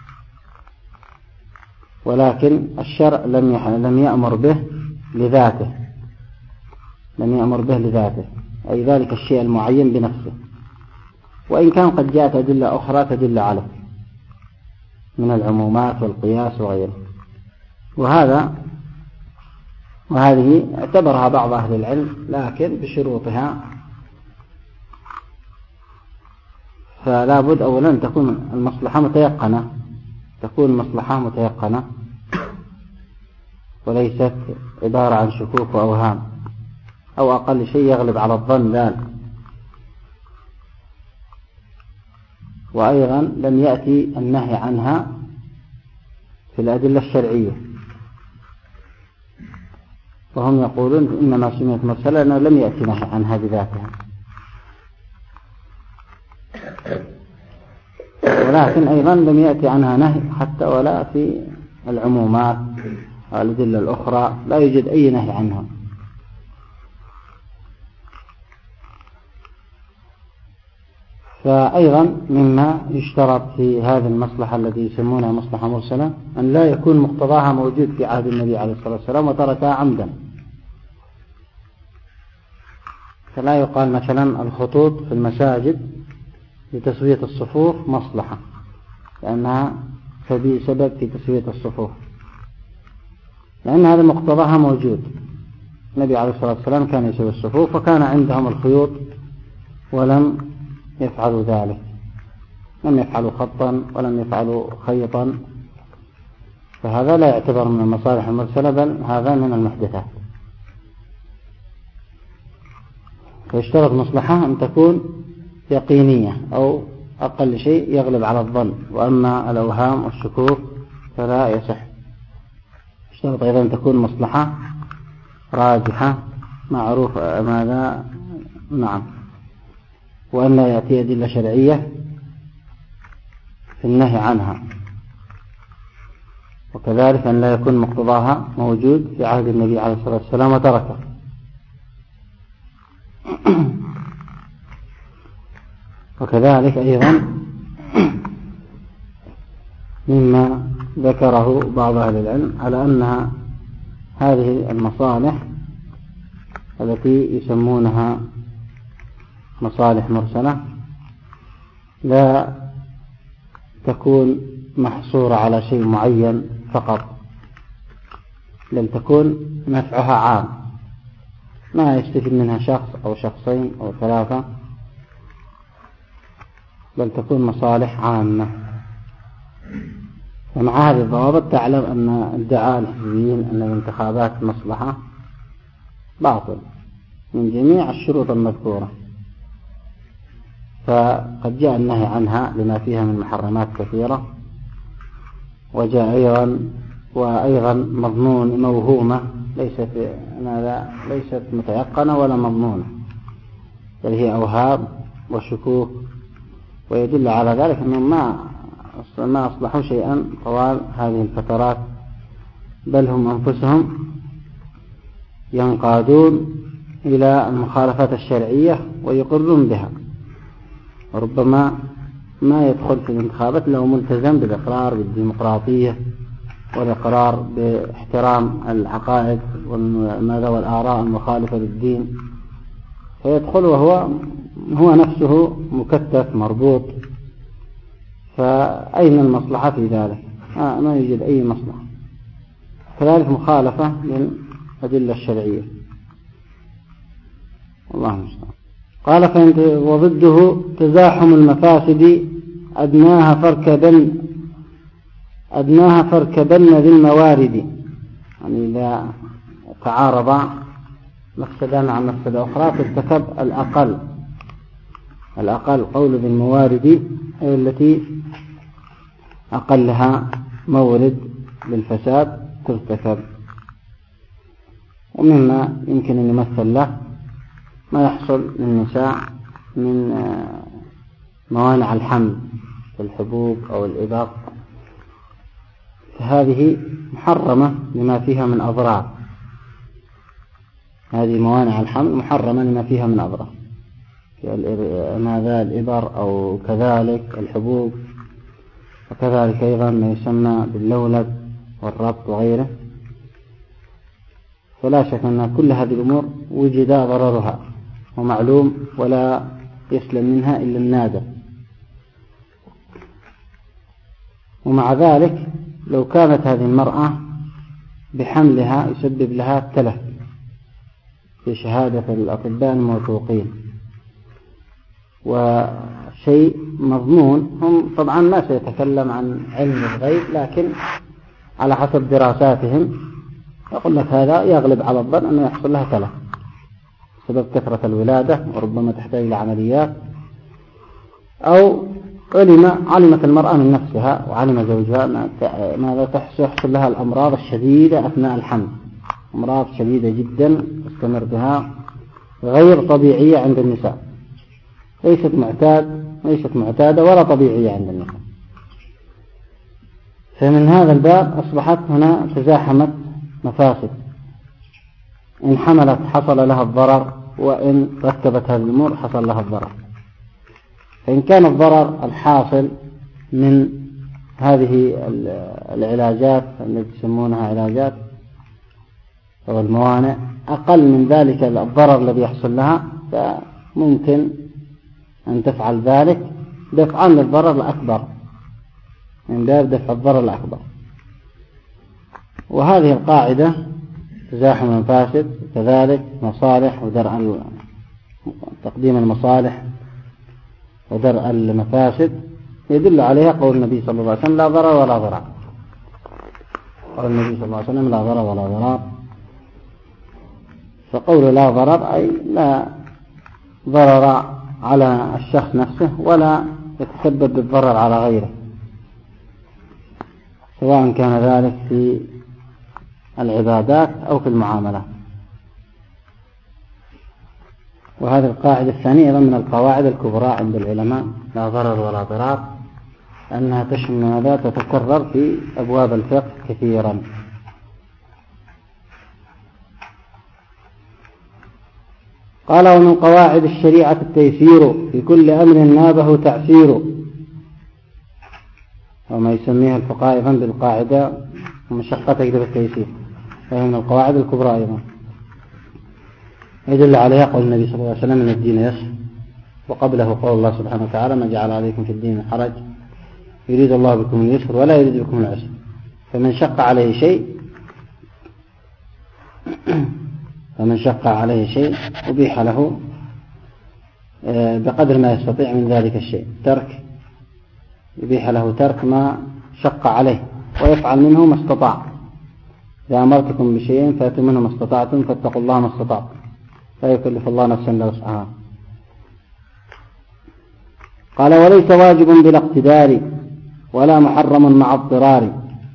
ولكن الشرع لم لم يأمر به لذاته، لم يأمر به لذاته أي ذلك الشيء المعين بنفسه، وإن كان قد جاءت أدلة أخرى تدل عليه من العمومات والقياس وغيره. وهذا وهذه اعتبرها بعض أهل العلم لكن بشروطها. فلا بد أولا أن تكون المصلحة متيقنة، تكون المصلحة متيقنة وليست عبارة عن شكوك وأوهام، أو أقل شيء يغلب على الظن ذلك. وأيضا لم يأتي النهي عنها في الأدلة الشرعية، وهم يقولون إنما سميت مرسلة لأنه لم يأتي نهي عنها بذاتها، ولكن أيضا لم يأتي عنها نهي حتى ولا في العمومات والأدلة الأخرى لا يوجد أي نهي عنها. فأيضا مما يشترط في هذه المصلحة التي يسمونها مصلحة مرسلة أن لا يكون مقتضاها موجود في عهد النبي عليه الصلاة والسلام وتركها عمدا. فلا يقال مثلا الخطوط في المساجد لتسوية الصفوف مصلحة لأنها سبب في تسوية الصفوف، لأن هذا مقتضاها موجود. النبي عليه الصلاة والسلام كان يسوي الصفوف وكان عندهم الخيوط ولم يفعلوا ذلك، لم يفعلوا خطا ولم يفعلوا خيطا، فهذا لا يعتبر من المصالح المرسلة بل هذا من المحدثات. فيشترط مصلحة أن تكون يقينية أو أقل شيء يغلب على الظن، وأما الأوهام والشكوك فلا يصح. يشترط أيضا أن تكون مصلحة راجحة معروف ماذا نعم، وأن لا يأتي أدلة شرعية في النهي عنها، وكذلك أن لا يكون مقتضاها موجود في عهد النبي عليه الصلاة والسلام وتركه. وكذلك أيضا مما ذكره بعض أهل العلم على أنها هذه المصالح التي يسمونها مصالح مرسلة لا تكون محصورة على شيء معين فقط، بل تكون نفعها عام، ما يستفيد منها شخص أو شخصين أو ثلاثة، بل تكون مصالح عامة. ومع هذه الضوابط تعلم أن ادعاء الحزبيين أن الانتخابات مصلحة باطل من جميع الشروط المذكورة، فقد جاء النهي عنها لما فيها من محرمات كثيرة، وجاء أيضا وأيضا مضمون موهومة ليست ليست متيقنة ولا مضمونة، بل هي أوهام وشكوك. ويدل على ذلك أنهم ما ما أصلحوا شيئا طوال هذه الفترات، بل هم أنفسهم ينقادون إلى المخالفات الشرعية ويقرون بها، وربما ما يدخل في الانتخابات لو ملتزم بالإقرار بالديمقراطية والإقرار باحترام العقائد وماذا والآراء المخالفة للدين، فيدخل وهو هو نفسه مكتف مربوط، فأين المصلحة في ذلك؟ آه ما يوجد أي مصلحة. كذلك مخالفة للأدلة الشرعية. الله المستعان. قال فإن وضده تزاحم المفاسد أدناها فاركبن أدناها فاركبن بالموارد، يعني إذا تعارض مفسدة مع مفسدة أخرى ترتكب الأقل. الأقل قول بالموارد أي التي أقلها مورد للفساد ترتكب. ومما يمكن أن يمثل له ما يحصل للنساء من موانع الحمل في الحبوب أو الإباط، فهذه محرمة لما فيها من أضرار. هذه موانع الحمل محرمة لما فيها من أضرار، ماذا الإبر أو كذلك الحبوب، وكذلك أيضا ما يسمى باللولب والربط وغيره. فلا شك أن كل هذه الأمور وجد ضررها ومعلوم ولا يسلم منها إلا النادر. ومع ذلك لو كانت هذه المرأة بحملها يسبب لها التلف في شهادة الأطباء الموثوقين وشيء مضمون، هم طبعا ما سيتكلم عن علم الغيب، لكن على حسب دراساتهم يقول لك هذا يغلب على الظن أنه يحصل لها تلف بسبب كثرة الولادة وربما تحتاج إلى عمليات، أو علم علمت المرأة من نفسها وعلم زوجها ماذا يحصل لها الأمراض الشديدة أثناء الحمل، أمراض شديدة جدا تستمر بها غير طبيعية عند النساء، ليست معتاد ليست معتادة ولا طبيعية عند النساء. فمن هذا الباب أصبحت هنا تزاحمت مفاسد، إن حملت حصل لها الضرر، وإن ركبت هذه الأمور حصل لها الضرر. فإن كان الضرر الحاصل من هذه العلاجات التي يسمونها علاجات أو الموانع أقل من ذلك الضرر الذي يحصل لها، فممكن أن تفعل ذلك دفعا للضرر الأكبر، من باب دفع الضرر الأكبر. وهذه القاعدة تزاحم المفاسد كذلك مصالح ودرء تقديم المصالح ودرء المفاسد يدل عليها قول النبي صلى الله عليه وسلم لا ضرر ولا ضرار. قول النبي صلى الله عليه وسلم لا ضرر ولا ضرار، فقول لا ضرر أي لا ضرر على الشخص نفسه ولا يتسبب بالضرر على غيره، سواء كان ذلك في العبادات أو في المعاملات. وهذه القاعدة الثانية من القواعد الكبرى عند العلماء، لا ضرر ولا ضرار، أنها تشمل ماذا تتكرر في أبواب الفقه كثيرا. قال ومن قواعد الشريعة التيسير في كل أمر نابه تعسير، وما يسميها الفقهاء أيضا بالقاعدة مشقة تجلب التيسير، وهي من القواعد الكبرى أيضا يدل عليها قول النبي صلى الله عليه وسلم من الدين يسر، وقبله قول الله سبحانه وتعالى ما جعل عليكم في الدين حرج يريد الله بكم اليسر ولا يريد بكم العسر. فمن شق عليه شيء فمن شق عليه شيء أبيح له بقدر ما يستطيع من ذلك الشيء، ترك يبيح له ترك ما شق عليه ويفعل منه ما استطاع. إذا أمرتكم بشيء فأتوا منه ما استطعتم فاتقوا الله ما استطعتم لا يكلف الله نفسا إلا وسعها. قال وليس واجب بلا اقتدار ولا محرم مع اضطرار،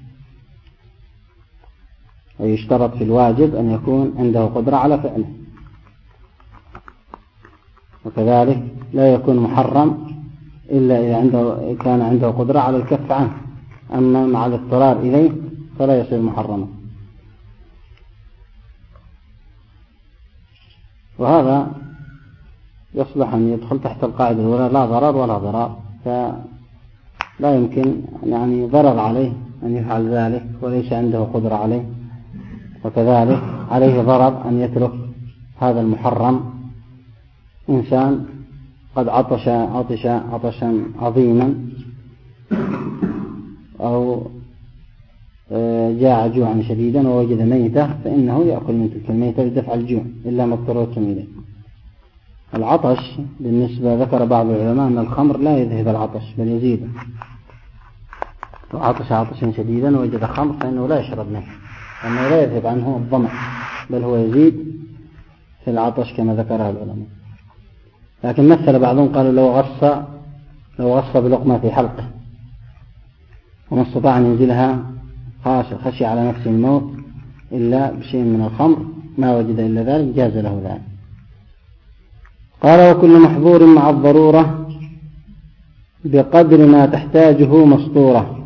ويشترط في الواجب أن يكون عنده قدرة على فعله، وكذلك لا يكون محرم إلا إذا عنده كان عنده قدرة على الكف عنه، أما مع الاضطرار إليه فلا يصير محرما. وهذا يصلح أن يدخل تحت القاعدة الأولى لا ضرر ولا ضرار، فلا يمكن يعني ضرر عليه أن يفعل ذلك وليس عنده قدرة عليه، وكذلك عليه ضرر أن يترك هذا المحرم. إنسان قد عطش عطش عطشا عظيما أو جاع جوعا شديدا ووجد ميتة، فإنه يأكل من تلك الميتة لدفع الجوع إلا ما اضطررتم إليه. العطش بالنسبة ذكر بعض العلماء أن الخمر لا يذهب العطش بل يزيده. لو عطش عطشا شديدا ووجد خمر فإنه لا يشرب منه، لأنه لا يذهب عنه الظمأ بل هو يزيد في العطش كما ذكرها العلماء. لكن مثل بعضهم قالوا لو غص لو غص بلقمة في حلقه وما استطاع أن ينزلها خشي على نفسه الموت إلا بشيء من الخمر ما وجد إلا ذلك جاز له ذلك. قال وكل محظور مع الضرورة بقدر ما تحتاجه مسطورة.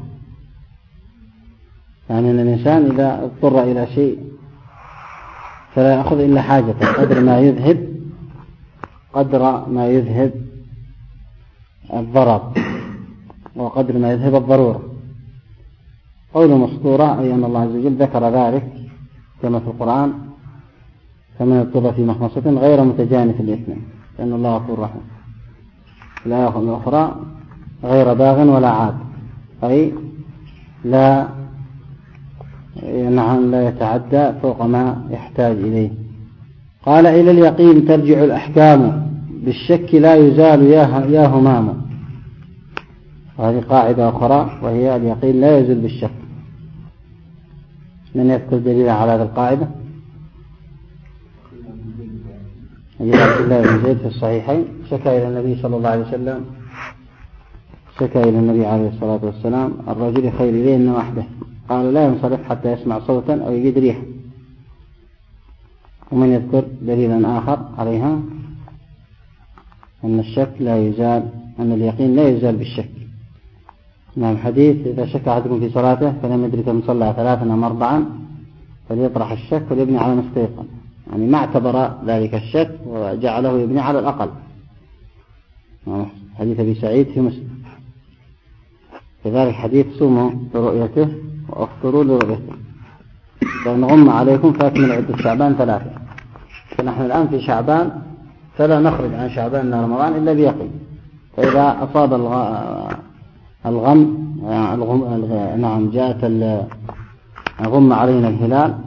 يعني أن الإنسان إذا اضطر إلى شيء فلا يأخذ إلا حاجته قدر ما يذهب قدر ما يذهب الضرر وقدر ما يذهب الضرورة. قول مسطورة أي أن الله عز وجل ذكر ذلك كما في القرآن فمن اضطر في مخمصة غير متجانف الإثم لأن الله غفور رحيم. لا يأخذ الأخرى غير باغ ولا عاد أي لا نعم لا يتعدى فوق ما يحتاج إليه. قال إلى اليقين ترجع الأحكام بالشك لا يزال يا همام. وهذه قاعدة أخرى وهي اليقين لا يزول بالشك. من يذكر دليل على هذه القاعدة؟ حديث عبد الله بن زيد في الصحيحين شكى إلى النبي صلى الله عليه وسلم شكى إلى النبي عليه الصلاة والسلام الرجل خير إليه إنه وحده، قال لا ينصرف حتى يسمع صوتا أو يجد ريحا. ومن يذكر دليلا آخر عليها أن الشك لا يزال أن اليقين لا يزال بالشك. نعم حديث إذا شك أحدكم في صلاته فلم يدرك من صلى ثلاثا أم أربعا فليطرح الشك وليبني على ما استيقن، يعني ما اعتبر ذلك الشك وجعله يبني على الأقل. حديث أبي سعيد في مسلم. كذلك حديث صوموا لرؤيته وأفطروا لرؤيته فإن غم عليكم فأكمل عدة شعبان ثلاثة. فنحن الآن في شعبان فلا نخرج عن شعبان من رمضان إلا بيقين. فإذا أصاب الغم, الغم نعم جاءت الغم علينا الهلال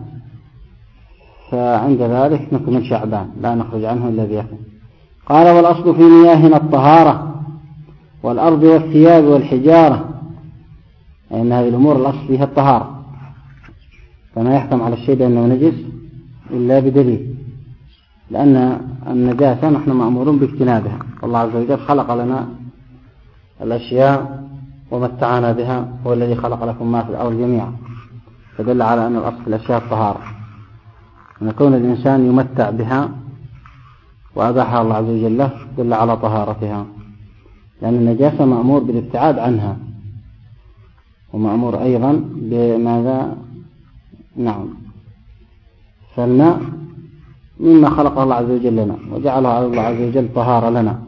فعند ذلك نكمل شعبان لا نخرج عنه إلا بيقين. قال والأصل في مياهنا الطهارة والأرض والثياب والحجارة، لأن هذه الأمور الأصل فيها الطهارة، فما يحكم على الشيء بأنه نجس إلا بدليل، لأن النجاسة نحن مأمورون باجتنابها. الله عز وجل خلق لنا الأشياء ومتعنا بها، هو الذي خلق لكم ما في الأرض جميعا، فدل على أن الأصل في الأشياء الطهارة، أن يكون الإنسان يمتع بها وأباحها الله عز وجل له دل على طهارتها، لأن النجاسة مأمور بالابتعاد عنها ومأمور أيضا بماذا نعم فالماء مما خلق الله عز وجل لنا وجعله الله عز وجل طهارة لنا،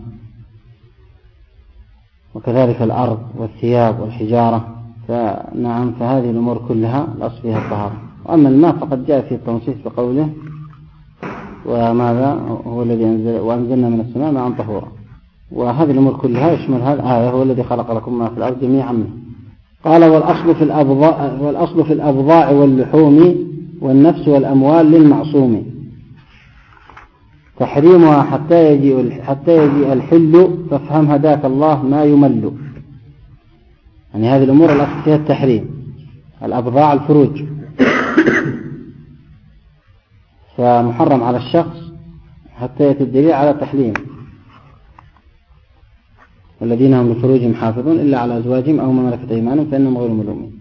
وكذلك الأرض والثياب والحجارة. فنعم فهذه الأمور كلها الأصل فيها الطهارة. وأما الماء فقد جاء في التنصيص بقوله وماذا هو الذي أنزل وأنزلنا من السماء ماء طهورا، وهذه الأمور كلها يشمل هذا الآية هو الذي خلق لكم ما في الأرض جميعا منه. قال والأصل في الأبضاع والأصل في الأبضاع واللحوم والنفس والأموال للمعصوم تحريمها حتى يجيء حتى يجيء الحل فافهم هداك الله ما يمل. يعني هذه الأمور الأصل فيها التحريم. الأبضاع الفروج فمحرم على الشخص حتى يأتي الدليل على تحريم. والذين هم لفروجهم حافظون إلا على أزواجهم أو ما ملكت أيمانهم فإنهم غير ملومين.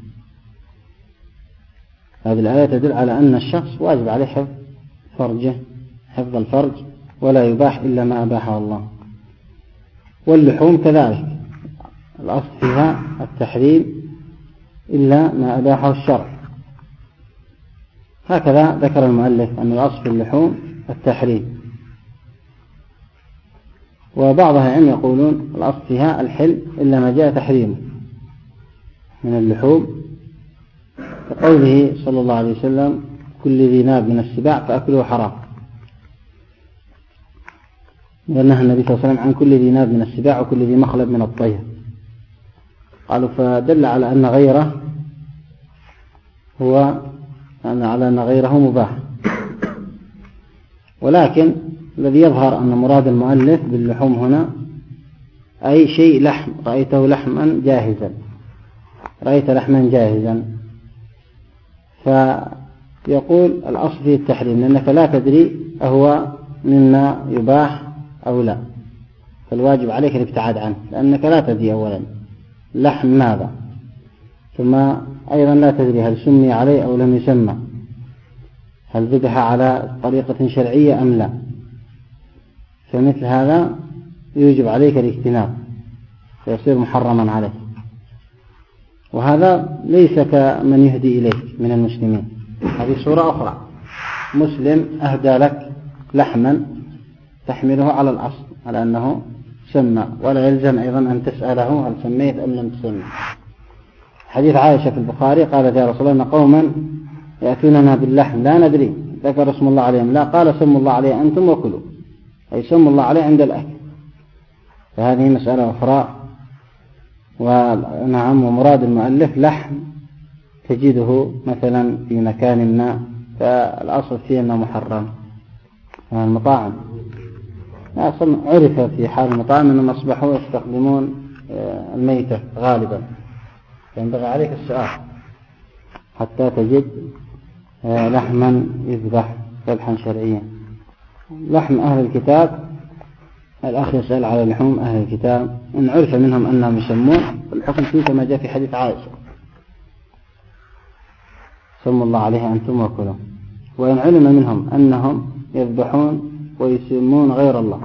هذه الآية تدل على أن الشخص واجب عليه حفظ فرجه حفظ الفرج ولا يباح إلا ما أباحه الله. واللحوم كذلك الأصل فيها التحريم إلا ما أباحه الشرع. هكذا ذكر المؤلف أن الأصل في اللحوم التحريم، وبعض العلم يقولون الأصل فيها الحل إلا ما جاء تحريمه من اللحوم كقوله صلى الله عليه وسلم كل ذي ناب من السباع فأكله حرام، لأنها النبي صلى الله عليه وسلم عن كل ذي ناب من السباع وكل ذي مخلب من الطير. قالوا فدل على أن غيره هو أن على أن غيره مباح. ولكن الذي يظهر أن مراد المؤلف باللحوم هنا أي شيء لحم، رأيته لحما جاهزا، رأيت لحما جاهزا، فيقول الأصل فيه التحريم لأنك لا تدري أهو مما يباح أو لا، فالواجب عليك الابتعاد عنه لأنك لا تدري أولا لحم ماذا، ثم أيضا لا تدري هل سمي عليه أو لم يسمى، هل ذبح على طريقة شرعية أم لا، فمثل هذا يوجب عليك الاجتناب فيصير محرما عليك. وهذا ليس كمن يهدي إليك من المسلمين، هذه صورة أخرى، مسلم أهدى لك لحما تحمله على الأصل على أنه سمى، ولا يلزم أيضا أن تسأله هل سميت أم لم تسمي. حديث عائشة في البخاري قالت يا رسول الله قوما يأتوننا باللحم لا ندري ذكر اسم الله عليهم، لا قال سموا الله عليه أنتم وكلوا، أي سموا الله عليه عند الأكل. فهذه مسألة أخرى. ونعم ومراد المؤلف لحم تجده مثلا في مكان ما فالأصل فيه أنه محرم. المطاعم أصلا عرف في حال المطاعم أنهم أصبحوا يستخدمون الميتة غالبا، فينبغي عليك السؤال حتى تجد لحما يذبح ذبحا شرعيا. لحم أهل الكتاب، الأخ يسأل على لحوم أهل الكتاب، إن عرف منهم أنهم يسمون الحكم فيه كما جاء في حديث عائشة سموا الله عليه أنتم وكلوا. وإن علم منهم أنهم يذبحون ويسمون غير الله،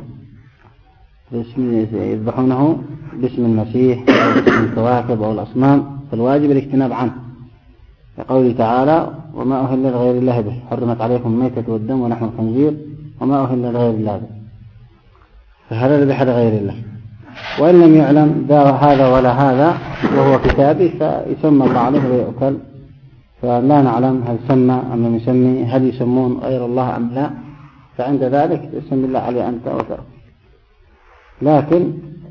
يذبحونه باسم المسيح أو باسم الكواكب أو الأصنام، فالواجب الاجتناب عنه، لقوله تعالى وما أهل لغير الله به، حرمت عليكم الميتة والدم ولحم الخنزير وما أهل لغير الله به، فهذا ذبح لغير الله. وإن لم يعلم هذا ولا هذا وهو كتابي فيسمى الله عليه ويؤكل، فلا نعلم هل سمى أم لم يسمي، هل يسمون غير الله أم لا، فعند ذلك يسمى الله عليه أنت وترك. لكن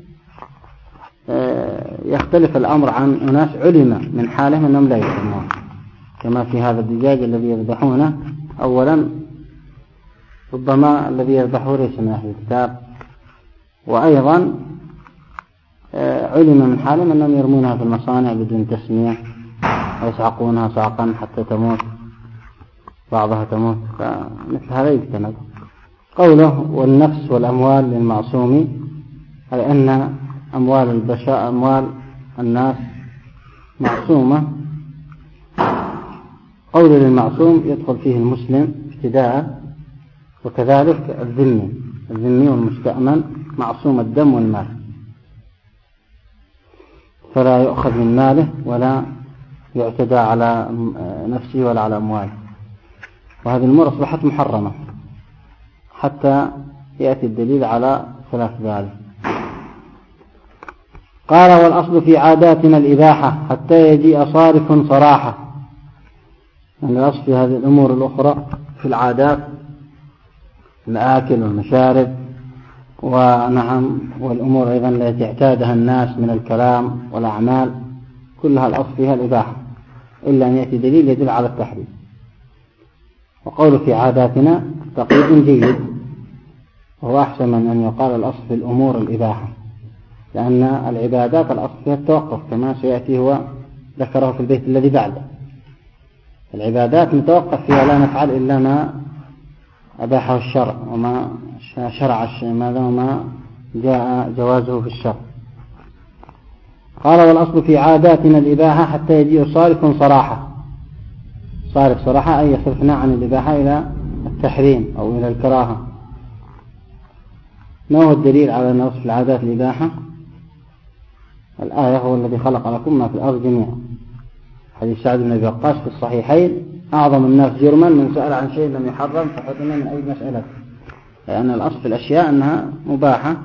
يختلف الأمر عن أناس علم من حالهم أنهم لا يسمون، كما في هذا الدجاج الذي يذبحونه، أولا ربما الذي يذبحه ليس من أهل الكتاب، وأيضا علم من حالهم أنهم يرمونها في المصانع بدون تسمية ويسعقونها صعقا حتى تموت، بعضها تموت، فمثل هذا يجتنب. قوله والنفس والأموال للمعصوم، أي أن أموال البشر أموال الناس معصومة. قول للمعصوم يدخل فيه المسلم ابتداء، وكذلك الذمي الذمي والمستأمن معصوم الدم والمال، فلا يؤخذ من ماله ولا يعتدى على نفسه ولا على أمواله. وهذه الأمور أصبحت محرمة حتى يأتي الدليل على خلاف ذلك. قال والأصل في عاداتنا الإباحة حتى يجيء صارف صراحة، يعني الأصل في هذه الأمور الأخرى في العادات، الآكل والمشارب ونعم والأمور أيضا التي اعتادها الناس من الكلام والأعمال، كلها الأصل فيها الإباحة إلا أن يأتي دليل يدل على التحريم. وقول في عاداتنا تقييد جيد، وهو أحسن من أن يقال الأصل في الأمور الإباحة، لأن العبادات الأصل فيها التوقف كما سيأتي هو ذكره في البيت الذي بعده. العبادات متوقف فيها لا نفعل إلا ما أباحه الشرع وما شرع الشيء ماذا وما جاء جوازه في الشرع. قال والأصل في عاداتنا الإباحة حتى يجيء صارف صراحة. صارف صراحة أي يصرفنا عن الإباحة إلى التحريم أو إلى الكراهة. ما هو الدليل على أن أصل العادات الإباحة؟ الآية هو الذي خلق لكم ما في الأرض جميعا، حديث سعد بن أبي وقاص في الصحيحين أعظم الناس جرما من سأل عن شيء لم يحرم فحرم من أي مسألة، لأن الأصل في الأشياء أنها مباحة،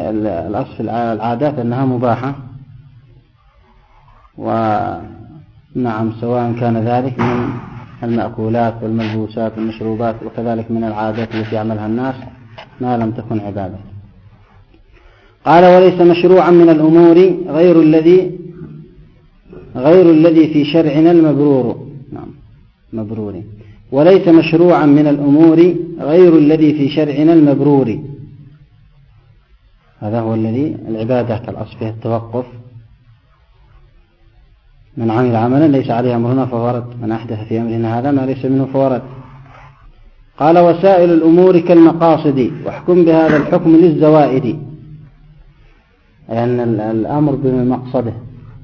الأصل في العادات أنها مباحة، نعم، سواء كان ذلك من المأكولات والملبوسات والمشروبات وكذلك من العادات التي يعملها الناس ما لم تكن عبادة. قال وليس مشروعا من الأمور غير الذي غير الذي في شرعنا المبرور. نعم مبرور. وليس مشروعا من الأمور غير الذي في شرعنا المبرور. هذا هو الذي العبادة كالأصل فيها التوقف. من عمل عملا ليس عليه أمرنا فهو رد، من أحدث في أمرنا هذا ما ليس منه فهو رد. قال وسائل الأمور كالمقاصد واحكم بهذا الحكم للزوائد، لأن يعني الأمر بمقصده.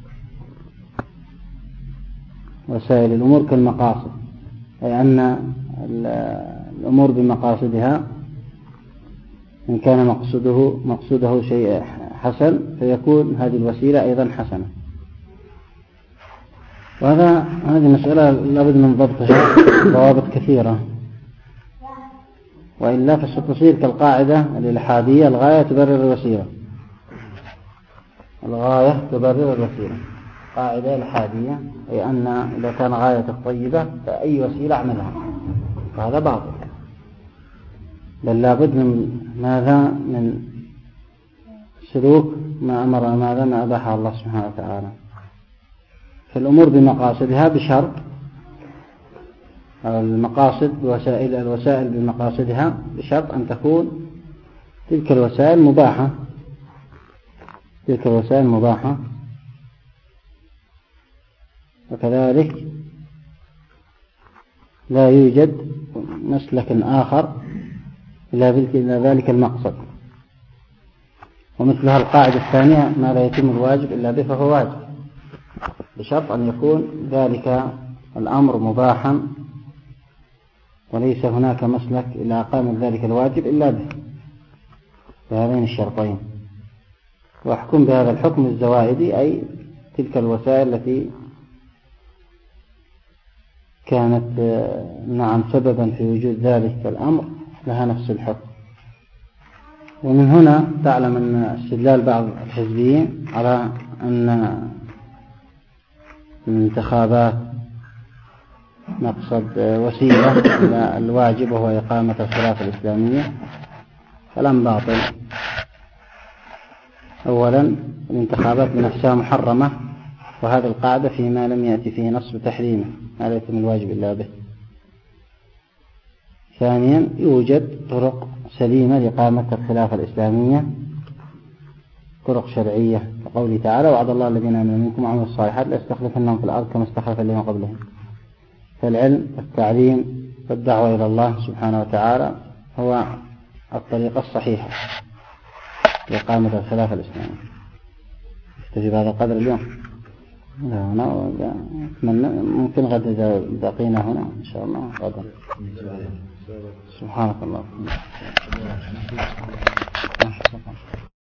وسائل الأمور كالمقاصد أي أن الأمور بمقاصدها إن كان مقصده مقصده شيء حسن فيكون هذه الوسيلة أيضا حسنة. وهذا هذه مسألة لابد من ضبطها ضوابط كثيرة، وإلا فستصير كالقاعدة الإلحادية الغاية تبرر الوسيلة. الغاية تبرر الوسيلة قاعدة إلحادية، أي أن إذا كان غايتك طيبة فأي وسيلة اعملها، وهذا باطل. بل لابد من ماذا من سلوك ما أمر ماذا ما أباحه الله سبحانه وتعالى. فالأمور بمقاصدها بشرط، المقاصد وسائل الوسائل بمقاصدها بشرط أن تكون تلك الوسائل مباحة تلك الوسائل مباحة وكذلك لا يوجد مسلك آخر إلى ذلك المقصد. ومثلها القاعدة الثانية ما لا يتم الواجب إلا به فهو واجب، بشرط أن يكون ذلك الأمر مباحا وليس هناك مسلك إلى إقامة ذلك الواجب إلا به، بهذين الشرطين. واحكم بهذا الحكم الزوائدي أي تلك الوسائل التي كانت نعم سببا في وجود ذلك الأمر لها نفس الحكم. ومن هنا تعلم أن استدلال بعض الحزبيين على أن الانتخابات مقصد وسيلة إلى الواجب وهو إقامة الخلافة الإسلامية كلام باطل. أولا الانتخابات بنفسها محرمة، وهذا القاعدة فيما لم يأتي فيه نص تحريمه ما لا يتم الواجب إلا به. ثانيا يوجد طرق سليمة لإقامة الخلافة الإسلامية، طرق شرعية، كقوله تعالى وعد الله الذين آمنوا منكم وعملوا الصالحات ليستخلفنهم في الأرض كما استخلف الذين قبلهم. فالعلم والتعليم والدعوة إلى الله سبحانه وتعالى هو الطريقة الصحيحة لإقامة الخلافة الإسلامية. استجيب هذا القدر اليوم لا هنا أتمنى ممكن غدا إذا بقينا هنا إن شاء الله غدا. سبحانك الله.